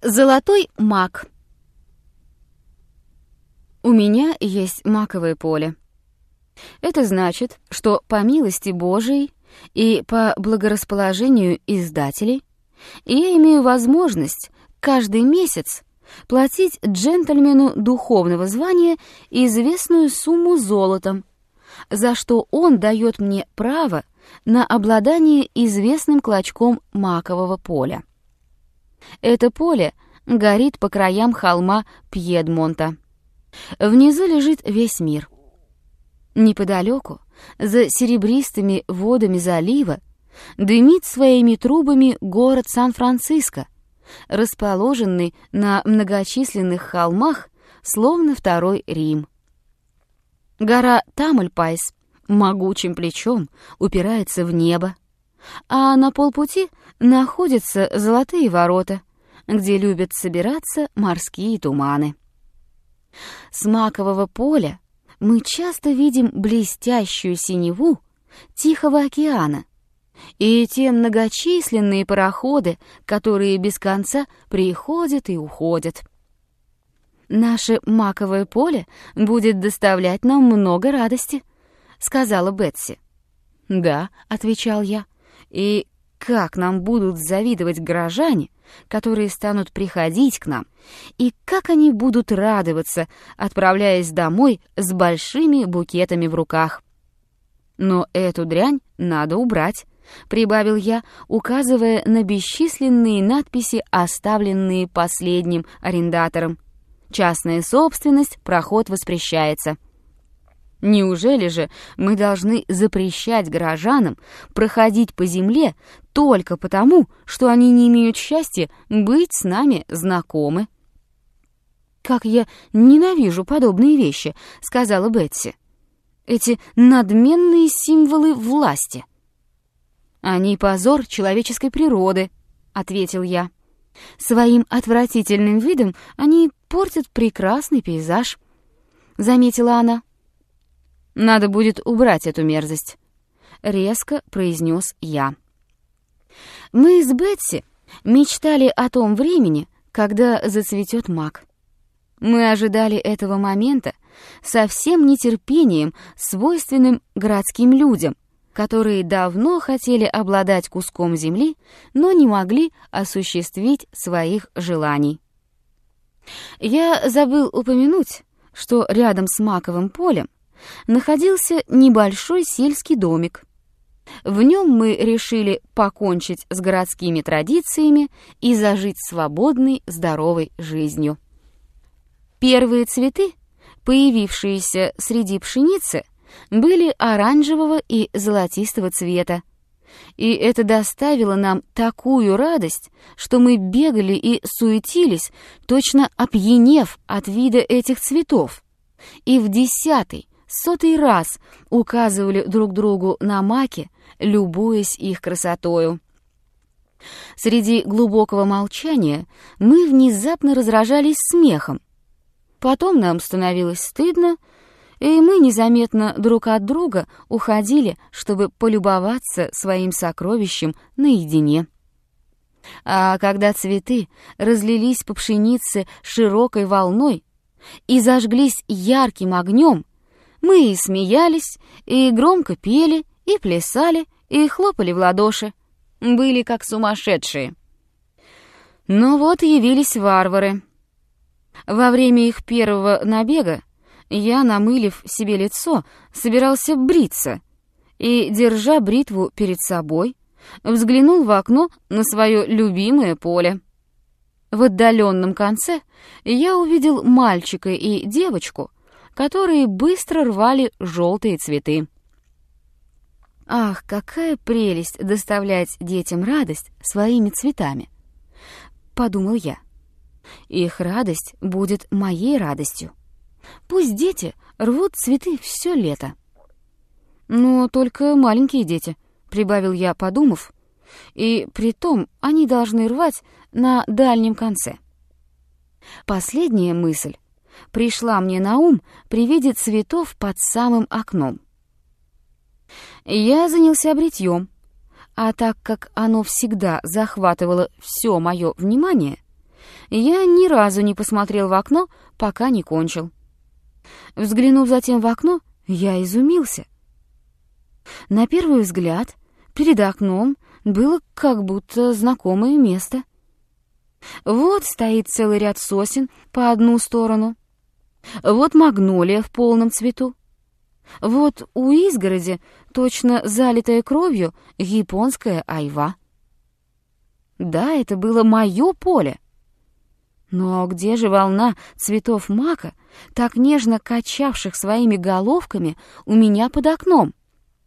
Золотой мак. У меня есть маковое поле. Это значит, что по милости Божией и по благорасположению издателей я имею возможность каждый месяц платить джентльмену духовного звания известную сумму золотом, за что он дает мне право на обладание известным клочком макового поля. Это поле горит по краям холма Пьедмонта. Внизу лежит весь мир. Неподалеку, за серебристыми водами залива, дымит своими трубами город Сан-Франциско, расположенный на многочисленных холмах, словно второй Рим. Гора Тамальпайс могучим плечом упирается в небо, а на полпути находятся золотые ворота, где любят собираться морские туманы. С макового поля мы часто видим блестящую синеву Тихого океана и те многочисленные пароходы, которые без конца приходят и уходят. «Наше маковое поле будет доставлять нам много радости», — сказала Бетси. «Да», — отвечал я, — «и как нам будут завидовать горожане, которые станут приходить к нам, и как они будут радоваться, отправляясь домой с большими букетами в руках. Но эту дрянь надо убрать», — прибавил я, указывая на бесчисленные надписи, оставленные последним арендатором. «Частная собственность, проход воспрещается». Неужели же мы должны запрещать горожанам проходить по земле только потому, что они не имеют счастья быть с нами знакомы? «Как я ненавижу подобные вещи», — сказала Бетси. «Эти надменные символы власти». «Они позор человеческой природы», — ответил я. «Своим отвратительным видом они портят прекрасный пейзаж», — заметила она. «Надо будет убрать эту мерзость», — резко произнес я. Мы с Бетси мечтали о том времени, когда зацветет мак. Мы ожидали этого момента со всем нетерпением, свойственным городским людям, которые давно хотели обладать куском земли, но не могли осуществить своих желаний. Я забыл упомянуть, что рядом с маковым полем находился небольшой сельский домик. В нем мы решили покончить с городскими традициями и зажить свободной, здоровой жизнью. Первые цветы, появившиеся среди пшеницы, были оранжевого и золотистого цвета, и это доставило нам такую радость, что мы бегали и суетились, точно опьянев от вида этих цветов, и в 10-й, 100-й раз указывали друг другу на маки, любуясь их красотою. Среди глубокого молчания мы внезапно разражались смехом. Потом нам становилось стыдно, и мы незаметно друг от друга уходили, чтобы полюбоваться своим сокровищем наедине. А когда цветы разлились по пшенице широкой волной и зажглись ярким огнем, мы и смеялись, и громко пели, и плясали, и хлопали в ладоши. Были как сумасшедшие. Но вот явились варвары. Во время их первого набега я, намылив себе лицо, собирался бриться, и, держа бритву перед собой, взглянул в окно на свое любимое поле. В отдаленном конце я увидел мальчика и девочку, которые быстро рвали желтые цветы. Ах, какая прелесть доставлять детям радость своими цветами, подумал я. Их радость будет моей радостью. Пусть дети рвут цветы все лето. Но только маленькие дети, прибавил я, подумав, и притом они должны рвать на дальнем конце. Последняя мысль пришла мне на ум при виде цветов под самым окном. Я занялся бритьем, а так как оно всегда захватывало все мое внимание, я ни разу не посмотрел в окно, пока не кончил. Взглянув затем в окно, я изумился. На первый взгляд, перед окном было как будто знакомое место. Вот стоит целый ряд сосен по одну сторону. Вот магнолия в полном цвету. Вот у изгороди, точно залитая кровью, японская айва. Да, это было мое поле. Но где же волна цветов мака, так нежно качавших своими головками у меня под окном?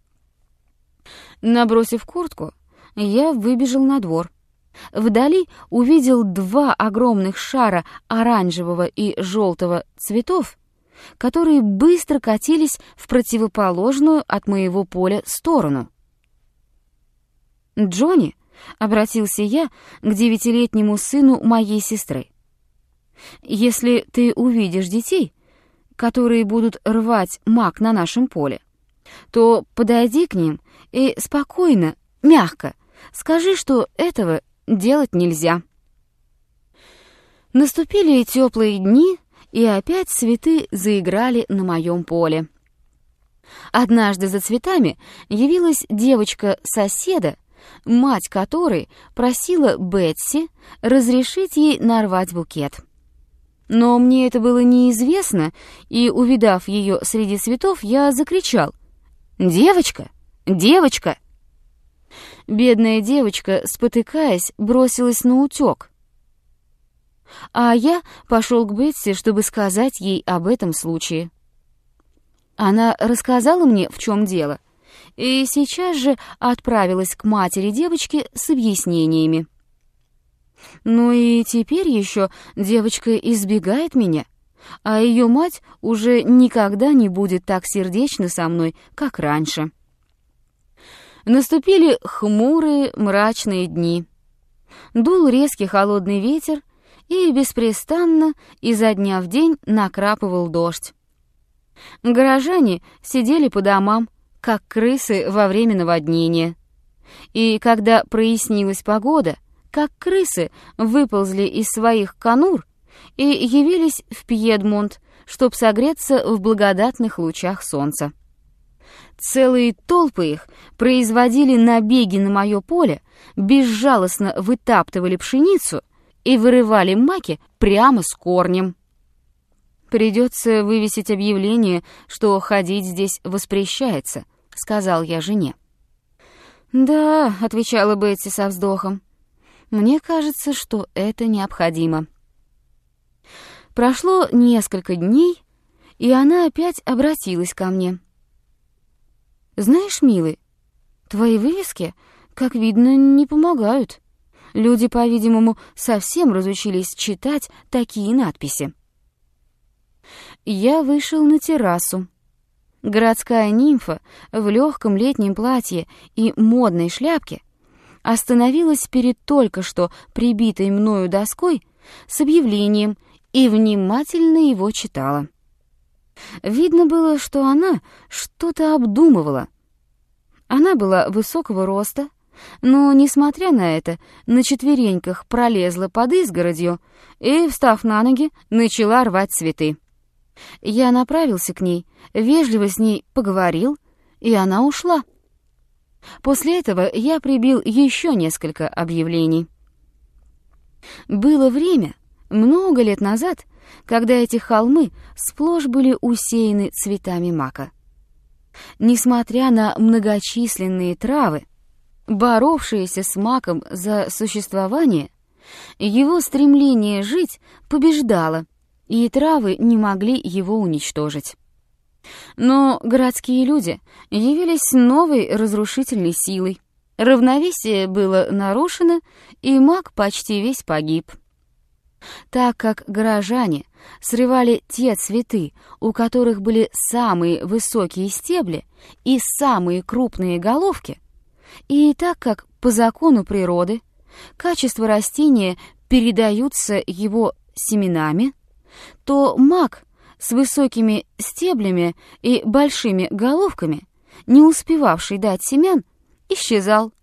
Набросив куртку, я выбежал на двор. Вдали увидел 2 огромных шара оранжевого и желтого цветов, которые быстро катились в противоположную от моего поля сторону. «Джонни», — обратился я к 9-летнему сыну моей сестры, «если ты увидишь детей, которые будут рвать мак на нашем поле, то подойди к ним и спокойно, мягко скажи, что этого делать нельзя». Наступили теплые дни, и опять цветы заиграли на моем поле. Однажды за цветами явилась девочка-соседа, мать которой просила Бетси разрешить ей нарвать букет. Но мне это было неизвестно, и, увидав ее среди цветов, я закричал: «Девочка! Девочка!» Бедная девочка, спотыкаясь, бросилась наутек. А я пошел к Бетси, чтобы сказать ей об этом случае. Она рассказала мне, в чем дело, и сейчас же отправилась к матери девочки с объяснениями. Ну и теперь еще девочка избегает меня, а ее мать уже никогда не будет так сердечна со мной, как раньше. Наступили хмурые, мрачные дни. Дул резкий холодный ветер, и беспрестанно изо дня в день накрапывал дождь. Горожане сидели по домам, как крысы во время наводнения. И когда прояснилась погода, как крысы выползли из своих конур и явились в Пьедмонт, чтоб согреться в благодатных лучах солнца. Целые толпы их производили набеги на мое поле, безжалостно вытаптывали пшеницу и вырывали маки прямо с корнем. «Придется вывесить объявление, что ходить здесь воспрещается», — сказал я жене. «Да», — отвечала Бетси со вздохом, — «мне кажется, что это необходимо». Прошло несколько дней, и она опять обратилась ко мне. «Знаешь, милый, твои вывески, как видно, не помогают. Люди, по-видимому, совсем разучились читать такие надписи». Я вышел на террасу. Городская нимфа в легком летнем платье и модной шляпке остановилась перед только что прибитой мною доской с объявлением и внимательно его читала. Видно было, что она что-то обдумывала. Она была высокого роста, но, несмотря на это, на четвереньках пролезла под изгородью и, встав на ноги, начала рвать цветы. Я направился к ней, вежливо с ней поговорил, и она ушла. После этого я прибил еще несколько объявлений. Было время, много лет назад, когда эти холмы сплошь были усеяны цветами мака. Несмотря на многочисленные травы, боровшиеся с маком за существование, его стремление жить побеждало, и травы не могли его уничтожить. Но городские люди явились новой разрушительной силой. Равновесие было нарушено, и мак почти весь погиб. Так как горожане срывали те цветы, у которых были самые высокие стебли и самые крупные головки, и так как по закону природы качества растения передаются его семенами, то мак с высокими стеблями и большими головками, не успевавший дать семян, исчезал,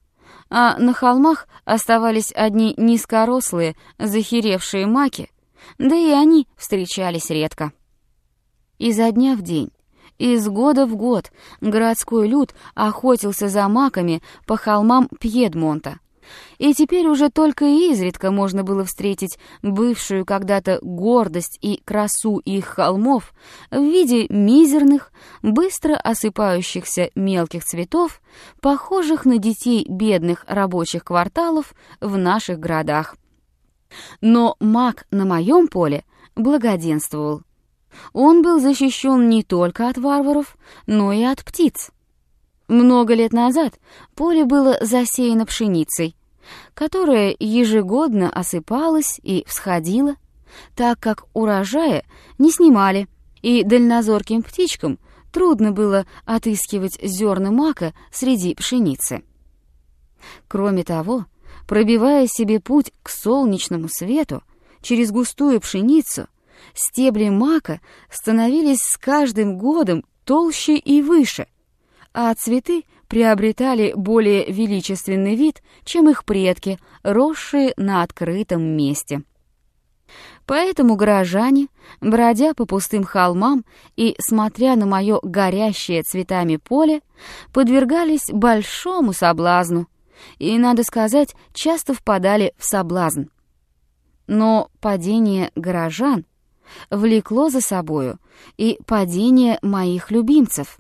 а на холмах оставались одни низкорослые, захеревшие маки, да и они встречались редко. Изо дня в день, из года в год городской люд охотился за маками по холмам Пьедмонта, и теперь уже только изредка можно было встретить бывшую когда-то гордость и красу их холмов в виде мизерных, быстро осыпающихся мелких цветов, похожих на детей бедных рабочих кварталов в наших городах. Но мак на моем поле благоденствовал. Он был защищен не только от варваров, но и от птиц. Много лет назад поле было засеяно пшеницей, которая ежегодно осыпалась и всходила, так как урожая не снимали, и дальнозорким птичкам трудно было отыскивать зерна мака среди пшеницы. Кроме того, пробивая себе путь к солнечному свету через густую пшеницу, стебли мака становились с каждым годом толще и выше, а цветы приобретали более величественный вид, чем их предки, росшие на открытом месте. Поэтому горожане, бродя по пустым холмам и смотря на мое горящее цветами поле, подвергались большому соблазну и, надо сказать, часто впадали в соблазн. Но падение горожан влекло за собою и падение моих любимцев.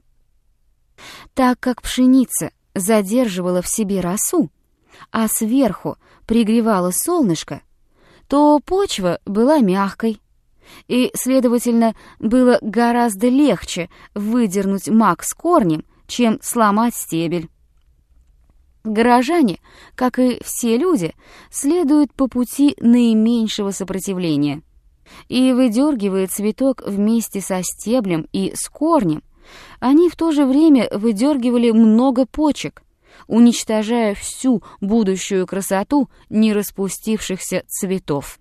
Так как пшеница задерживала в себе росу, а сверху пригревало солнышко, то почва была мягкой, и, следовательно, было гораздо легче выдернуть мак с корнем, чем сломать стебель. Горожане, как и все люди, следуют по пути наименьшего сопротивления и, выдергивая цветок вместе со стеблем и с корнем, они в то же время выдергивали много почек, уничтожая всю будущую красоту нераспустившихся цветов.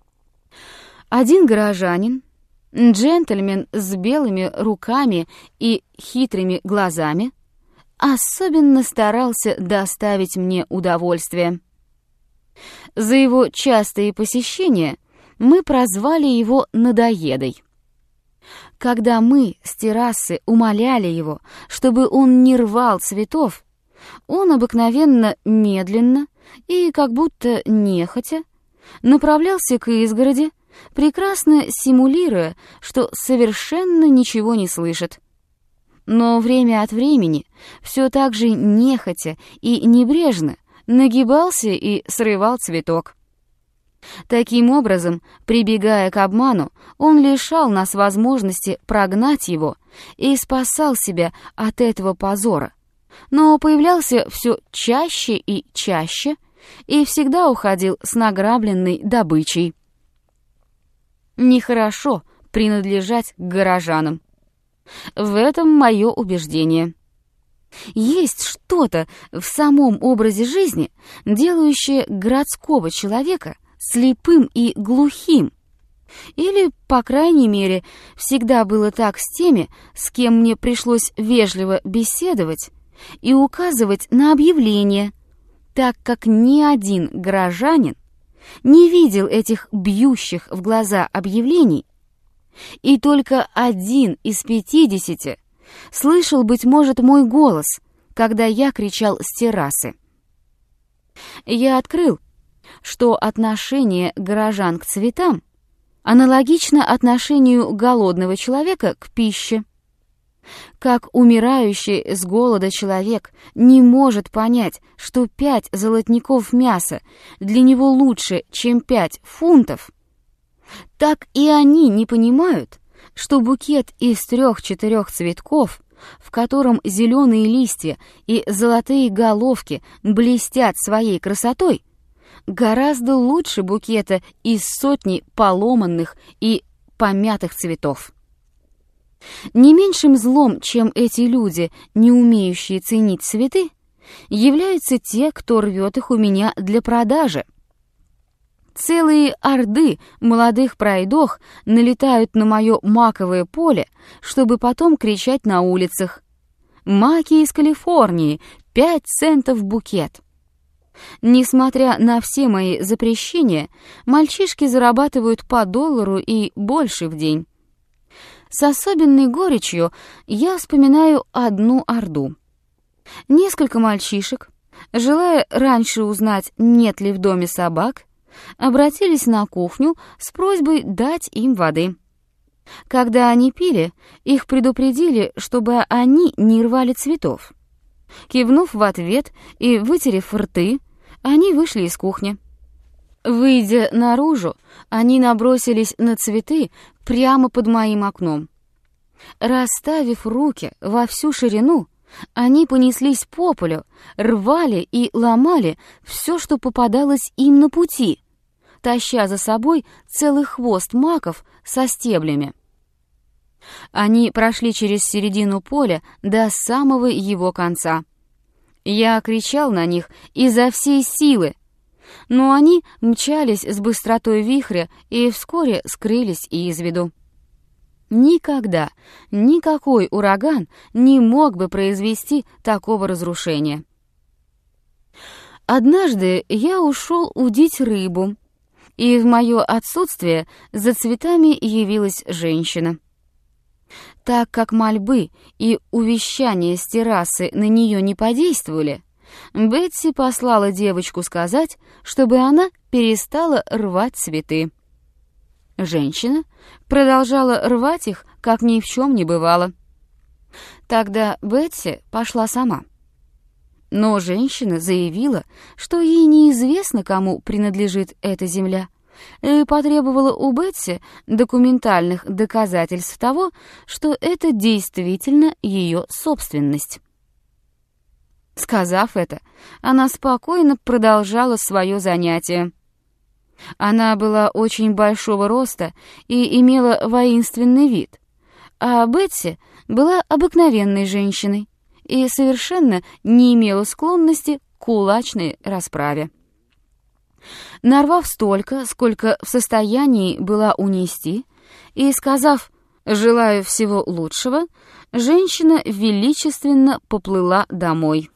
Один горожанин, джентльмен с белыми руками и хитрыми глазами, особенно старался доставить мне удовольствие. За его частые посещения мы прозвали его надоедой. Когда мы с террасы умоляли его, чтобы он не рвал цветов, он обыкновенно медленно и как будто нехотя направлялся к изгороди, прекрасно симулируя, что совершенно ничего не слышит. Но время от времени все так же нехотя и небрежно нагибался и срывал цветок. Таким образом, прибегая к обману, он лишал нас возможности прогнать его и спасал себя от этого позора, но появлялся все чаще и чаще и всегда уходил с награбленной добычей. Нехорошо принадлежать к горожанам. В этом мое убеждение. Есть что-то в самом образе жизни, делающее городского человека слепым и глухим. Или, по крайней мере, всегда было так с теми, с кем мне пришлось вежливо беседовать и указывать на объявления, так как ни один горожанин не видел этих бьющих в глаза объявлений, и только 1 из 50 слышал, быть может, мой голос, когда я кричал с террасы. Я открыл, что отношение горожан к цветам аналогично отношению голодного человека к пище. Как умирающий с голода человек не может понять, что 5 золотников мяса для него лучше, чем 5 фунтов, так и они не понимают, что букет из 3-4 цветков, в котором зеленые листья и золотые головки блестят своей красотой, гораздо лучше букета из 100 поломанных и помятых цветов. Не меньшим злом, чем эти люди, не умеющие ценить цветы, являются те, кто рвет их у меня для продажи. Целые орды молодых пройдох налетают на мое маковое поле, чтобы потом кричать на улицах: «Маки из Калифорнии, 5 центов букет!» Несмотря на все мои запрещения, мальчишки зарабатывают по $1 и больше в день. С особенной горечью я вспоминаю одну орду. Несколько мальчишек, желая раньше узнать, нет ли в доме собак, обратились на кухню с просьбой дать им воды. Когда они пили, их предупредили, чтобы они не рвали цветов. Кивнув в ответ и вытерев рты, они вышли из кухни. Выйдя наружу, они набросились на цветы прямо под моим окном. Расставив руки во всю ширину, они понеслись по полю, рвали и ломали все, что попадалось им на пути, таща за собой целый хвост маков со стеблями. Они прошли через середину поля до самого его конца. Я кричал на них изо всей силы, но они мчались с быстротой вихря и вскоре скрылись из виду. Никогда никакой ураган не мог бы произвести такого разрушения. Однажды я ушел удить рыбу, и в мое отсутствие за цветами явилась женщина. Так как мольбы и увещания с террасы на нее не подействовали, Бетси послала девочку сказать, чтобы она перестала рвать цветы. Женщина продолжала рвать их, как ни в чем не бывало. Тогда Бетси пошла сама. Но женщина заявила, что ей неизвестно, кому принадлежит эта земля, и потребовала у Бетси документальных доказательств того, что это действительно ее собственность. Сказав это, она спокойно продолжала свое занятие. Она была очень большого роста и имела воинственный вид, а Бетси была обыкновенной женщиной и совершенно не имела склонности к кулачной расправе. Нарвав столько, сколько в состоянии была унести, и сказав «желаю всего лучшего», женщина величественно поплыла домой.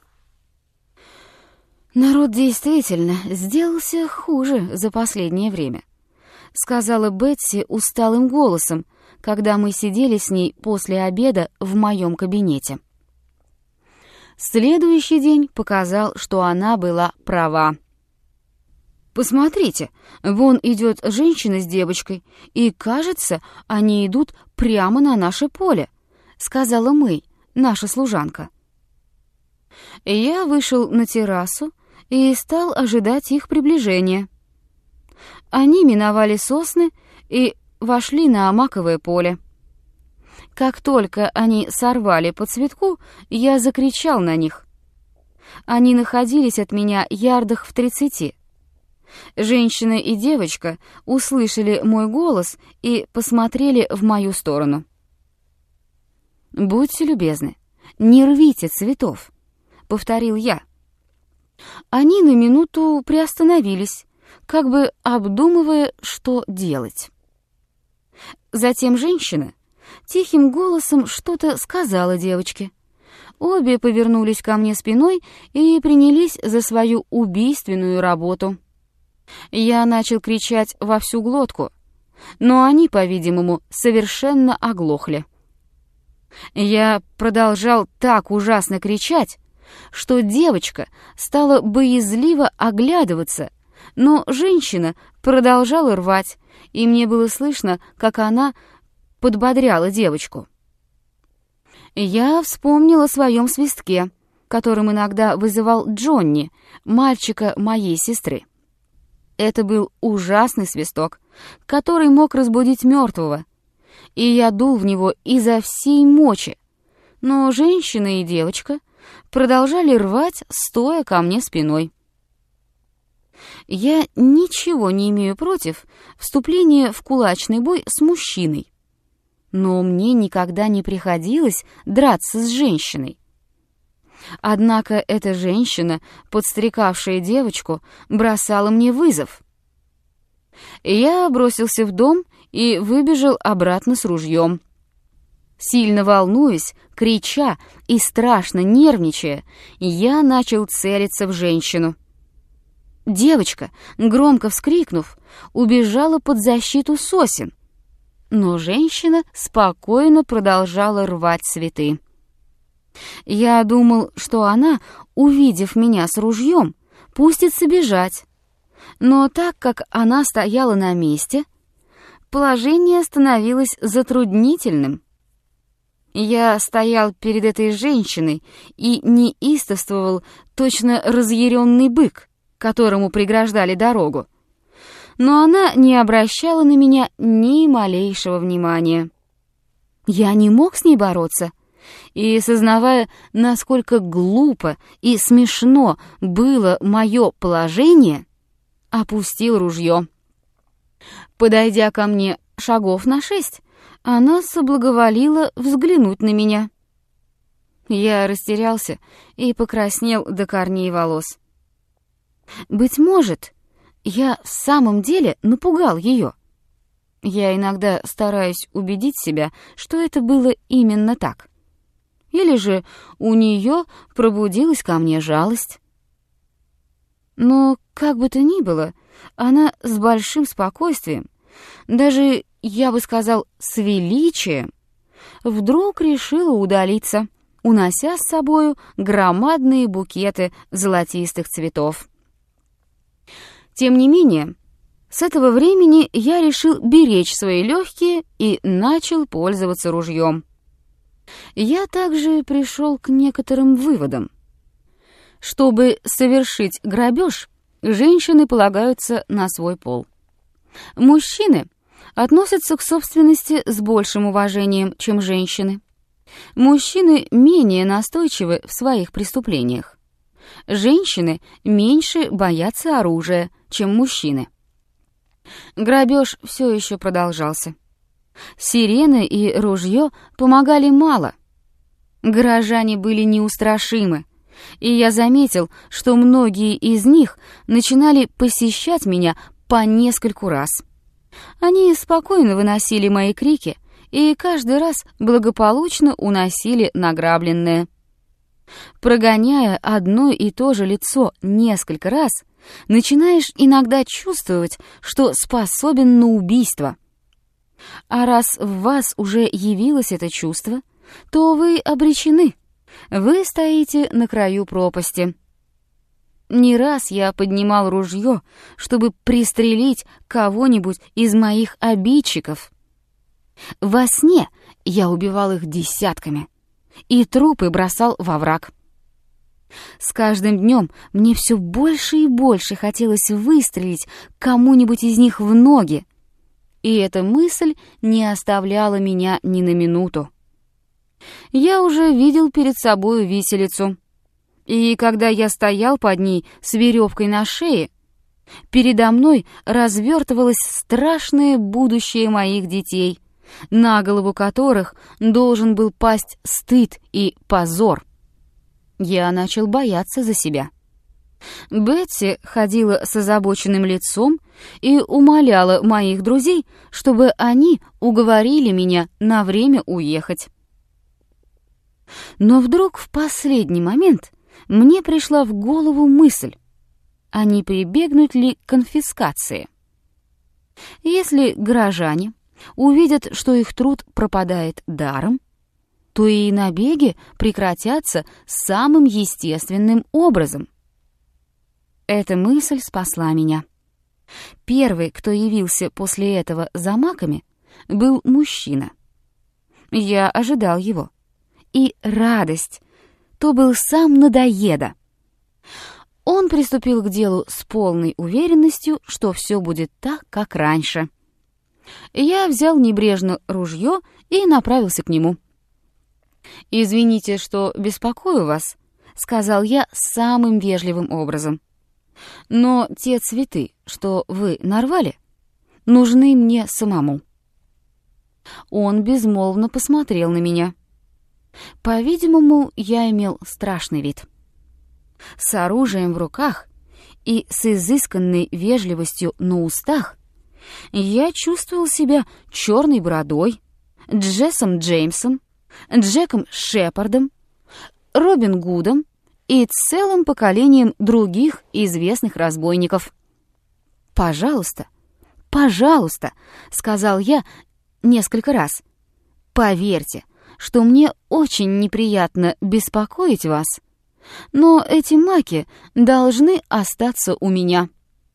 «Народ действительно сделался хуже за последнее время», — сказала Бетси усталым голосом, когда мы сидели с ней после обеда в моем кабинете. Следующий день показал, что она была права. «Посмотрите, вон идет женщина с девочкой, и, кажется, они идут прямо на наше поле», — сказала Мэй, наша служанка. Я вышел на террасу и стал ожидать их приближения. Они миновали сосны и вошли на маковое поле. Как только они сорвали по цветку, я закричал на них. Они находились от меня ярдах в 30. Женщина и девочка услышали мой голос и посмотрели в мою сторону. «Будьте любезны, не рвите цветов», — повторил я. Они на минуту приостановились, как бы обдумывая, что делать. Затем женщина тихим голосом что-то сказала девочке. Обе повернулись ко мне спиной и принялись за свою убийственную работу. Я начал кричать во всю глотку, но они, по-видимому, совершенно оглохли. Я продолжал так ужасно кричать, что девочка стала боязливо оглядываться, но женщина продолжала рвать, и мне было слышно, как она подбодряла девочку. Я вспомнила о своем свистке, которым иногда вызывал Джонни, мальчика моей сестры. Это был ужасный свисток, который мог разбудить мертвого, и я дул в него изо всей мочи, но женщина и девочка продолжали рвать, стоя ко мне спиной. Я ничего не имею против вступления в кулачный бой с мужчиной, но мне никогда не приходилось драться с женщиной. Однако эта женщина, подстрекавшая девочку, бросала мне вызов. Я бросился в дом и выбежал обратно с ружьем. Сильно волнуясь, крича и страшно нервничая, я начал целиться в женщину. Девочка, громко вскрикнув, убежала под защиту сосен, но женщина спокойно продолжала рвать цветы. Я думал, что она, увидев меня с ружьем, пустится бежать, но так как она стояла на месте, положение становилось затруднительным. Я стоял перед этой женщиной и неистовствовал точно разъяренный бык, которому преграждали дорогу, но она не обращала на меня ни малейшего внимания. Я не мог с ней бороться, и, сознавая, насколько глупо и смешно было мое положение, опустил ружье. Подойдя ко мне шагов на 6, она соблаговолила взглянуть на меня. Я растерялся и покраснел до корней волос. Быть может, я в самом деле напугал ее. Я иногда стараюсь убедить себя, что это было именно так. Или же у нее пробудилась ко мне жалость. Но, как бы то ни было, она с большим спокойствием, даже, я бы сказал, с величием, вдруг решила удалиться, унося с собою громадные букеты золотистых цветов. Тем не менее, с этого времени я решил беречь свои легкие и начал пользоваться ружьем. Я также пришел к некоторым выводам. Чтобы совершить грабеж, женщины полагаются на свой пол. Мужчины относятся к собственности с большим уважением, чем женщины. Мужчины менее настойчивы в своих преступлениях. Женщины меньше боятся оружия, чем мужчины. Грабеж все еще продолжался. Сирены и ружье помогали мало. Горожане были неустрашимы, и я заметил, что многие из них начинали посещать меня по нескольку раз. Они спокойно выносили мои крики и каждый раз благополучно уносили награбленное. Прогоняя одно и то же лицо несколько раз, начинаешь иногда чувствовать, что способен на убийство. А раз в вас уже явилось это чувство, то вы обречены. Вы стоите на краю пропасти. Не раз я поднимал ружье, чтобы пристрелить кого-нибудь из моих обидчиков. Во сне я убивал их десятками и трупы бросал во враг. С каждым днем мне все больше и больше хотелось выстрелить кому-нибудь из них в ноги, и эта мысль не оставляла меня ни на минуту. Я уже видел перед собою виселицу, и когда я стоял под ней с веревкой на шее, передо мной развертывалось страшное будущее моих детей, на голову которых должен был пасть стыд и позор. Я начал бояться за себя. Бетси ходила с озабоченным лицом и умоляла моих друзей, чтобы они уговорили меня на время уехать. Но вдруг в последний момент мне пришла в голову мысль, а не прибегнуть ли к конфискации. Если горожане увидят, что их труд пропадает даром, то и набеги прекратятся самым естественным образом. Эта мысль спасла меня. Первый, кто явился после этого за маками, был мужчина. Я ожидал его. И радость, то был сам надоеда. Он приступил к делу с полной уверенностью, что все будет так, как раньше. Я взял небрежно ружье и направился к нему. «Извините, что беспокою вас», — сказал я самым вежливым образом. «Но те цветы, что вы нарвали, нужны мне самому». Он безмолвно посмотрел на меня. По-видимому, я имел страшный вид. С оружием в руках и с изысканной вежливостью на устах я чувствовал себя Черной бородой, Джессом Джеймсом, Джеком Шепардом, Робин Гудом и целым поколением других известных разбойников. «Пожалуйста, пожалуйста», — сказал я несколько раз, — «поверьте, что мне очень неприятно беспокоить вас, но эти маки должны остаться у меня».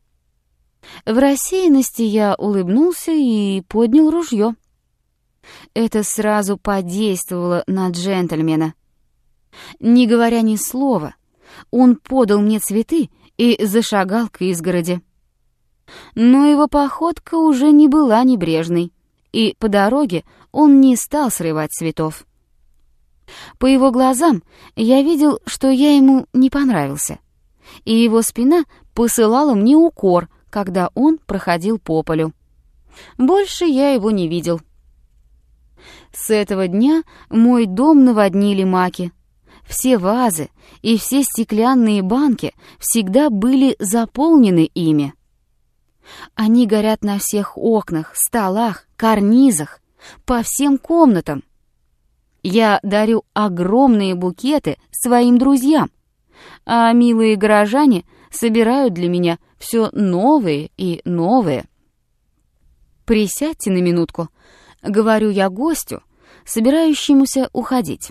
В рассеянности я улыбнулся и поднял ружье. Это сразу подействовало на джентльмена. Не говоря ни слова, он подал мне цветы и зашагал к изгороди. Но его походка уже не была небрежной, и по дороге он не стал срывать цветов. По его глазам я видел, что я ему не понравился, и его спина посылала мне укор, когда он проходил по полю. Больше я его не видел. С этого дня мой дом наводнили маки. Все вазы и все стеклянные банки всегда были заполнены ими. Они горят на всех окнах, столах, карнизах, по всем комнатам. Я дарю огромные букеты своим друзьям, а милые горожане собирают для меня все новые и новые. «Присядьте на минутку», — говорю я гостю, собирающемуся уходить.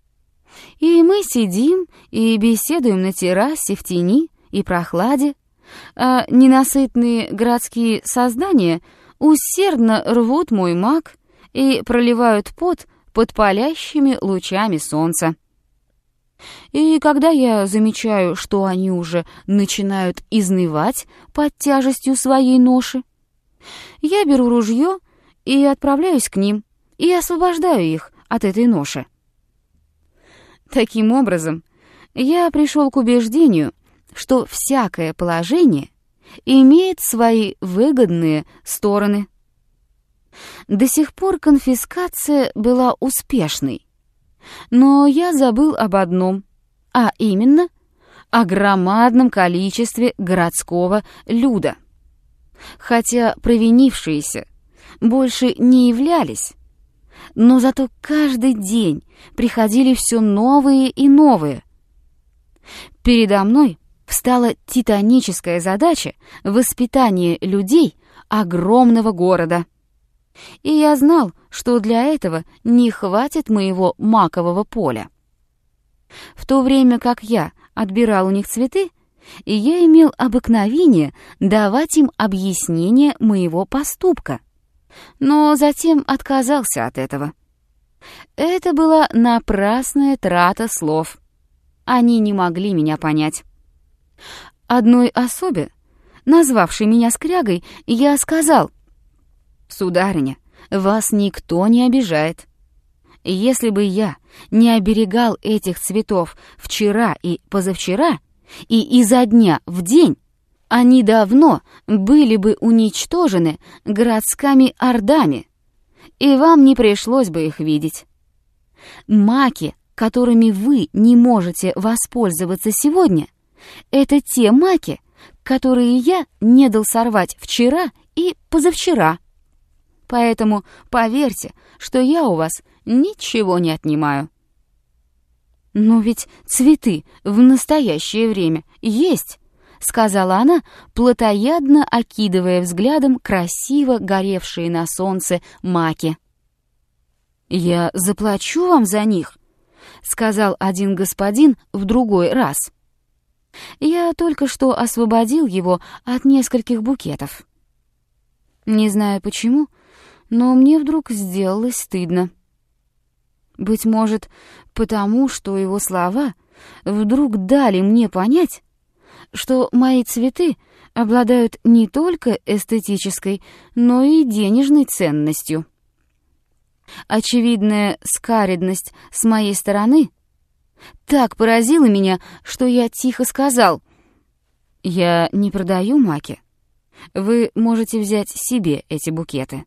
И мы сидим и беседуем на террасе в тени и прохладе, а ненасытные городские создания усердно рвут мой мак и проливают пот под палящими лучами солнца. И когда я замечаю, что они уже начинают изнывать под тяжестью своей ноши, я беру ружье и отправляюсь к ним, и освобождаю их от этой ноши. Таким образом, я пришел к убеждению, что всякое положение имеет свои выгодные стороны. До сих пор конфискация была успешной, но я забыл об одном, а именно о громадном количестве городского люда. Хотя провинившиеся больше не являлись, но зато каждый день приходили все новые и новые. Передо мной встала титаническая задача воспитания людей огромного города. И я знал, что для этого не хватит моего макового поля. В то время как я отбирал у них цветы, я имел обыкновение давать им объяснение моего поступка, но затем отказался от этого. Это была напрасная трата слов. Они не могли меня понять. Одной особе, назвавшей меня скрягой, я сказал: «Сударыня, вас никто не обижает. Если бы я не оберегал этих цветов вчера и позавчера, и изо дня в день, они давно были бы уничтожены городскими ордами, и вам не пришлось бы их видеть. Маки, которыми вы не можете воспользоваться сегодня, это те маки, которые я не дал сорвать вчера и позавчера. Поэтому поверьте, что я у вас ничего не отнимаю». «Но ведь цветы в настоящее время есть», — сказала она, плотоядно окидывая взглядом красиво горевшие на солнце маки. «Я заплачу вам за них», — сказал один господин в другой раз. Я только что освободил его от нескольких букетов. Не знаю почему, но мне вдруг сделалось стыдно. Быть может, потому что его слова вдруг дали мне понять, что мои цветы обладают не только эстетической, но и денежной ценностью. Очевидная скаредность с моей стороны так поразила меня, что я тихо сказал: «Я не продаю маки. Вы можете взять себе эти букеты».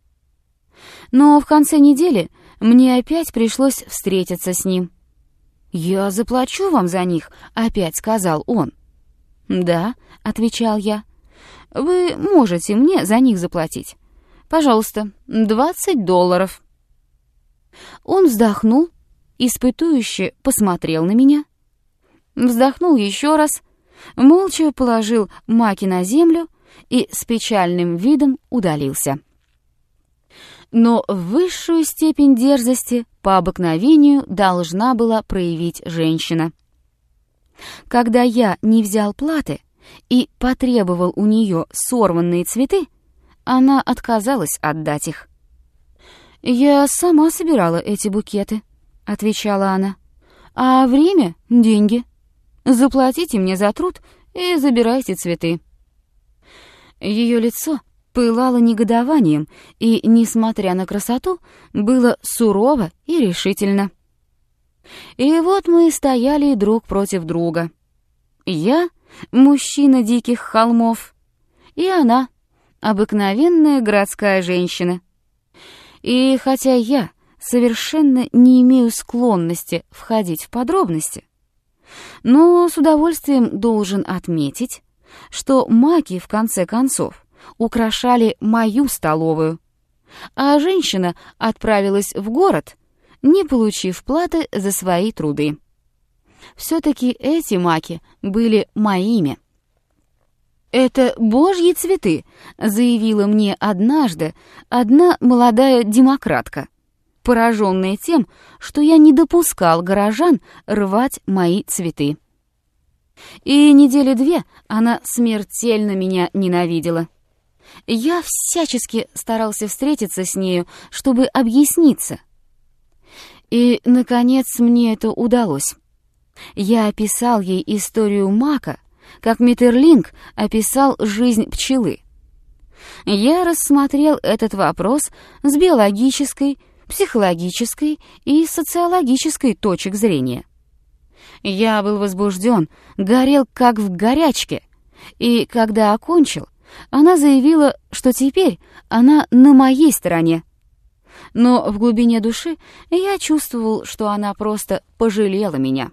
Но в конце недели мне опять пришлось встретиться с ним. «Я заплачу вам за них», — опять сказал он. «Да», — отвечал я, — «вы можете мне за них заплатить. Пожалуйста, $20». Он вздохнул, испытующе посмотрел на меня, вздохнул еще раз, молча положил маки на землю и с печальным видом удалился. Но высшую степень дерзости по обыкновению должна была проявить женщина. Когда я не взял платы и потребовал у нее сорванные цветы, она отказалась отдать их. «Я сама собирала эти букеты», — отвечала она, — «а время — деньги. Заплатите мне за труд и забирайте цветы». Ее лицо пылало негодованием и, несмотря на красоту, было сурово и решительно. И вот мы стояли друг против друга. Я — мужчина диких холмов, и она — обыкновенная городская женщина. И хотя я совершенно не имею склонности входить в подробности, но с удовольствием должен отметить, что маки, в конце концов, украшали мою столовую, а женщина отправилась в город, не получив платы за свои труды. Все-таки эти маки были моими. «Это божьи цветы», — заявила мне однажды одна молодая демократка, пораженная тем, что я не допускал горожан рвать мои цветы. И недели 2 она смертельно меня ненавидела. Я всячески старался встретиться с нею, чтобы объясниться. И, наконец, мне это удалось. Я описал ей историю мака, как Метерлинк описал жизнь пчелы. Я рассмотрел этот вопрос с биологической, психологической и социологической точек зрения. Я был возбужден, горел как в горячке, и когда окончил, она заявила, что теперь она на моей стороне. Но в глубине души я чувствовал, что она просто пожалела меня.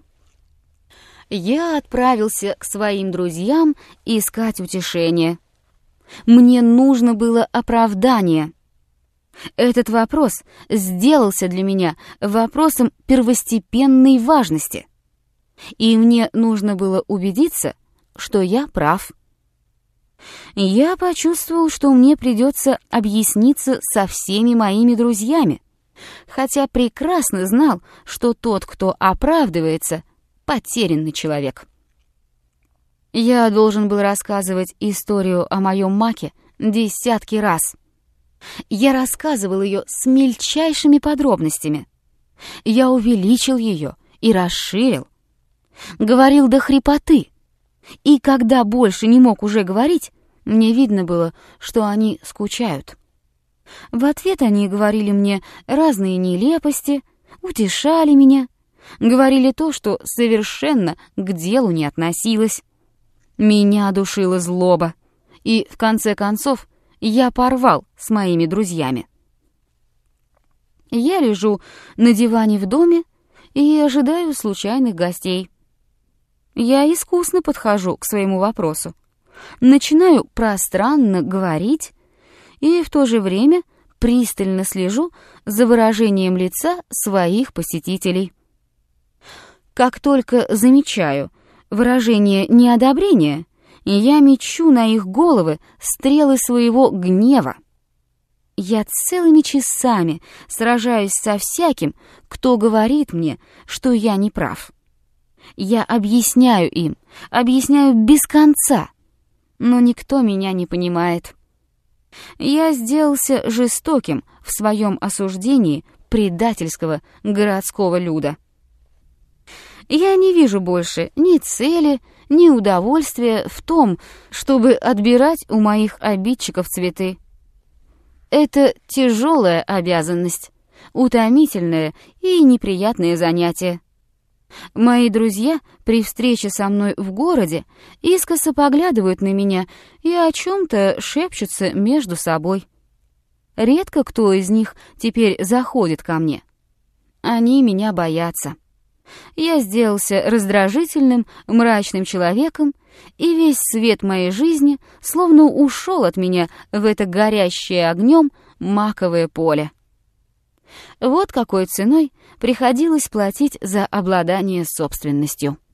Я отправился к своим друзьям искать утешения. Мне нужно было оправдание. Этот вопрос сделался для меня вопросом первостепенной важности. И мне нужно было убедиться, что я прав. Я почувствовал, что мне придется объясниться со всеми моими друзьями, хотя прекрасно знал, что тот, кто оправдывается, потерянный человек. Я должен был рассказывать историю о моем маке десятки раз. Я рассказывал ее с мельчайшими подробностями. Я увеличил ее и расширил. Говорил до хрипоты. И когда больше не мог уже говорить, мне видно было, что они скучают. В ответ они говорили мне разные нелепости, утешали меня, говорили то, что совершенно к делу не относилось. Меня душила злоба, и, в конце концов, я порвал с моими друзьями. Я лежу на диване в доме и ожидаю случайных гостей. Я искусно подхожу к своему вопросу, начинаю пространно говорить и в то же время пристально слежу за выражением лица своих посетителей. Как только замечаю выражение неодобрения, я мечу на их головы стрелы своего гнева. Я целыми часами сражаюсь со всяким, кто говорит мне, что я не прав. Я объясняю им, объясняю без конца, но никто меня не понимает. Я сделался жестоким в своем осуждении предательского городского люда. Я не вижу больше ни цели, ни удовольствия в том, чтобы отбирать у моих обидчиков цветы. Это тяжелая обязанность, утомительное и неприятное занятие. Мои друзья при встрече со мной в городе искоса поглядывают на меня и о чем-то шепчутся между собой. Редко кто из них теперь заходит ко мне. Они меня боятся. Я сделался раздражительным, мрачным человеком, и весь свет моей жизни словно ушел от меня в это горящее огнем маковое поле. Вот какой ценой приходилось платить за обладание собственностью.